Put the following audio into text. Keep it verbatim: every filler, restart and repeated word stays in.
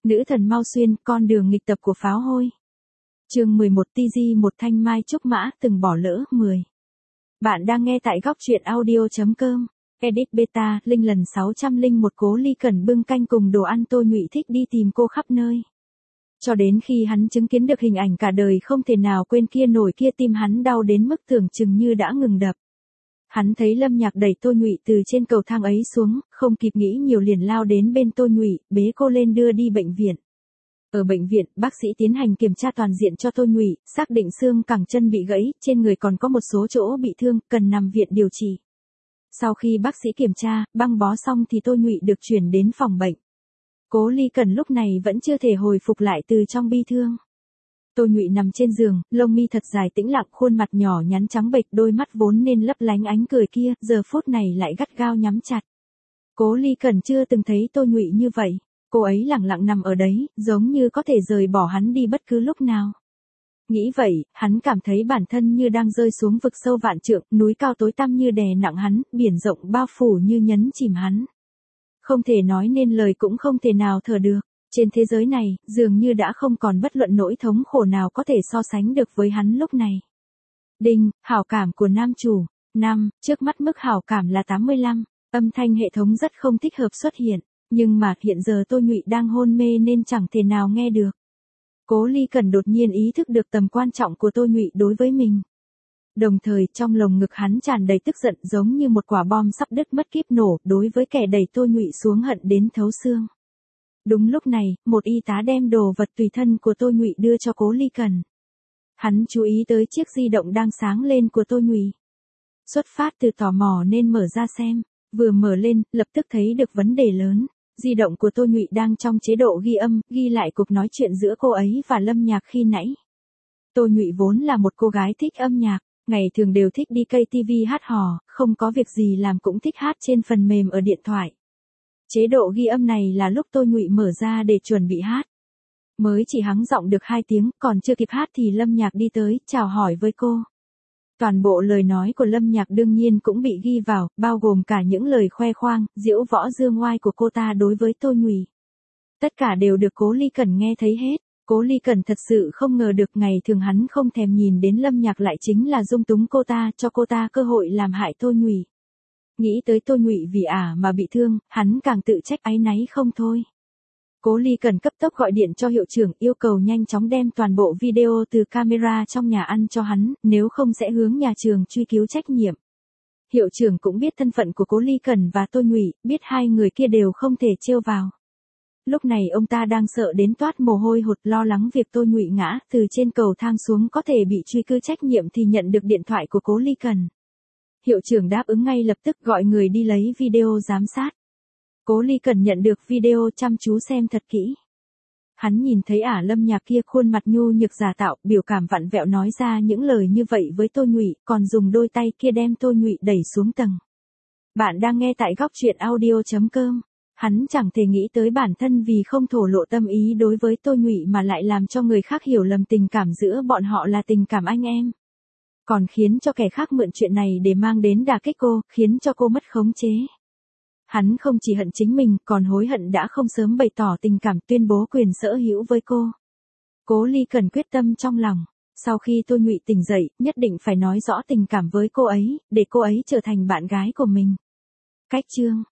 Nữ thần mau xuyên, con đường nghịch tập của pháo hôi. Chương mười một, tê giê một Thanh Mai Trúc Mã từng bỏ lỡ. mười. Bạn đang nghe tại góc truyện audio chấm com. Edit beta, Linh lần sáu trăm lẻ một. Cố Ly Cần bưng canh cùng đồ ăn. Tô Nhụy thích đi tìm cô khắp nơi. Cho đến khi hắn chứng kiến được hình ảnh cả đời không thể nào quên kia nổi kia, tim hắn đau đến mức tưởng chừng như đã ngừng đập. Hắn thấy Lâm Nhạc đẩy Tô Nhụy từ trên cầu thang ấy xuống, không kịp nghĩ nhiều liền lao đến bên Tô Nhụy, bế cô lên đưa đi bệnh viện. Ở bệnh viện, bác sĩ tiến hành kiểm tra toàn diện cho Tô Nhụy, xác định xương cẳng chân bị gãy, trên người còn có một số chỗ bị thương, cần nằm viện điều trị. Sau khi bác sĩ kiểm tra, băng bó xong thì Tô Nhụy được chuyển đến phòng bệnh. Cố Ly Cần lúc này vẫn chưa thể hồi phục lại từ trong bi thương. Tô Nhụy nằm trên giường, lông mi thật dài tĩnh lặng, khuôn mặt nhỏ nhắn trắng bệch, đôi mắt vốn nên lấp lánh ánh cười kia, giờ phút này lại gắt gao nhắm chặt. Cố Ly Cần chưa từng thấy Tô Nhụy như vậy, cô ấy lặng lặng nằm ở đấy, giống như có thể rời bỏ hắn đi bất cứ lúc nào. Nghĩ vậy, hắn cảm thấy bản thân như đang rơi xuống vực sâu vạn trượng, núi cao tối tăm như đè nặng hắn, biển rộng bao phủ như nhấn chìm hắn. Không thể nói nên lời cũng không thể nào thở được. Trên thế giới này, dường như đã không còn bất luận nỗi thống khổ nào có thể so sánh được với hắn lúc này. Đinh, hảo cảm của nam chủ. năm, trước mắt mức hảo cảm là tám mươi lăm, âm thanh hệ thống rất không thích hợp xuất hiện, nhưng mà hiện giờ Tô Nhụy đang hôn mê nên chẳng thể nào nghe được. Cố Ly Cần đột nhiên ý thức được tầm quan trọng của Tô Nhụy đối với mình. Đồng thời trong lồng ngực hắn tràn đầy tức giận giống như một quả bom sắp đứt mất kíp nổ, đối với kẻ đẩy Tô Nhụy xuống hận đến thấu xương. Đúng lúc này, một y tá đem đồ vật tùy thân của Tô Nhụy đưa cho Cố Ly Cần. Hắn chú ý tới chiếc di động đang sáng lên của Tô Nhụy. Xuất phát từ tò mò nên mở ra xem, vừa mở lên, lập tức thấy được vấn đề lớn. Di động của Tô Nhụy đang trong chế độ ghi âm, ghi lại cuộc nói chuyện giữa cô ấy và Lâm Nhạc khi nãy. Tô Nhụy vốn là một cô gái thích âm nhạc, ngày thường đều thích đi ca tê vê hát hò, không có việc gì làm cũng thích hát trên phần mềm ở điện thoại. Chế độ ghi âm này là lúc Tô Nhụy mở ra để chuẩn bị hát. Mới chỉ hắng giọng được hai tiếng, còn chưa kịp hát thì Lâm Nhạc đi tới, chào hỏi với cô. Toàn bộ lời nói của Lâm Nhạc đương nhiên cũng bị ghi vào, bao gồm cả những lời khoe khoang, diễu võ dương oai của cô ta đối với Tô Nhụy. Tất cả đều được Cố Ly Cần nghe thấy hết. Cố Ly Cần thật sự không ngờ được ngày thường hắn không thèm nhìn đến Lâm Nhạc lại chính là dung túng cô ta, cho cô ta cơ hội làm hại Tô Nhụy. Nghĩ tới Tô Nhụy vì ả mà bị thương, hắn càng tự trách áy náy không thôi. Cố Ly Cần cấp tốc gọi điện cho hiệu trưởng, yêu cầu nhanh chóng đem toàn bộ video từ camera trong nhà ăn cho hắn, nếu không sẽ hướng nhà trường truy cứu trách nhiệm. Hiệu trưởng cũng biết thân phận của Cố Ly Cần và Tô Nhụy, biết hai người kia đều không thể trêu vào. Lúc này ông ta đang sợ đến toát mồ hôi hột, lo lắng việc Tô Nhụy ngã từ trên cầu thang xuống có thể bị truy cứu trách nhiệm thì nhận được điện thoại của Cố Ly Cần. Hiệu trưởng đáp ứng ngay lập tức gọi người đi lấy video giám sát. Cố Ly Cần nhận được video chăm chú xem thật kỹ. Hắn nhìn thấy ả Lâm Nhạc kia khuôn mặt nhu nhược giả tạo, biểu cảm vặn vẹo nói ra những lời như vậy với Tô Nhụy, còn dùng đôi tay kia đem Tô Nhụy đẩy xuống tầng. Bạn đang nghe tại góc truyện audio chấm com. Hắn chẳng thể nghĩ tới bản thân vì không thổ lộ tâm ý đối với Tô Nhụy mà lại làm cho người khác hiểu lầm tình cảm giữa bọn họ là tình cảm anh em. Còn khiến cho kẻ khác mượn chuyện này để mang đến đả kích cô, khiến cho cô mất khống chế. Hắn không chỉ hận chính mình, còn hối hận đã không sớm bày tỏ tình cảm, tuyên bố quyền sở hữu với cô. Cố Ly Cần quyết tâm trong lòng, sau khi Tô Nhụy tỉnh dậy, nhất định phải nói rõ tình cảm với cô ấy, để cô ấy trở thành bạn gái của mình. Cách chương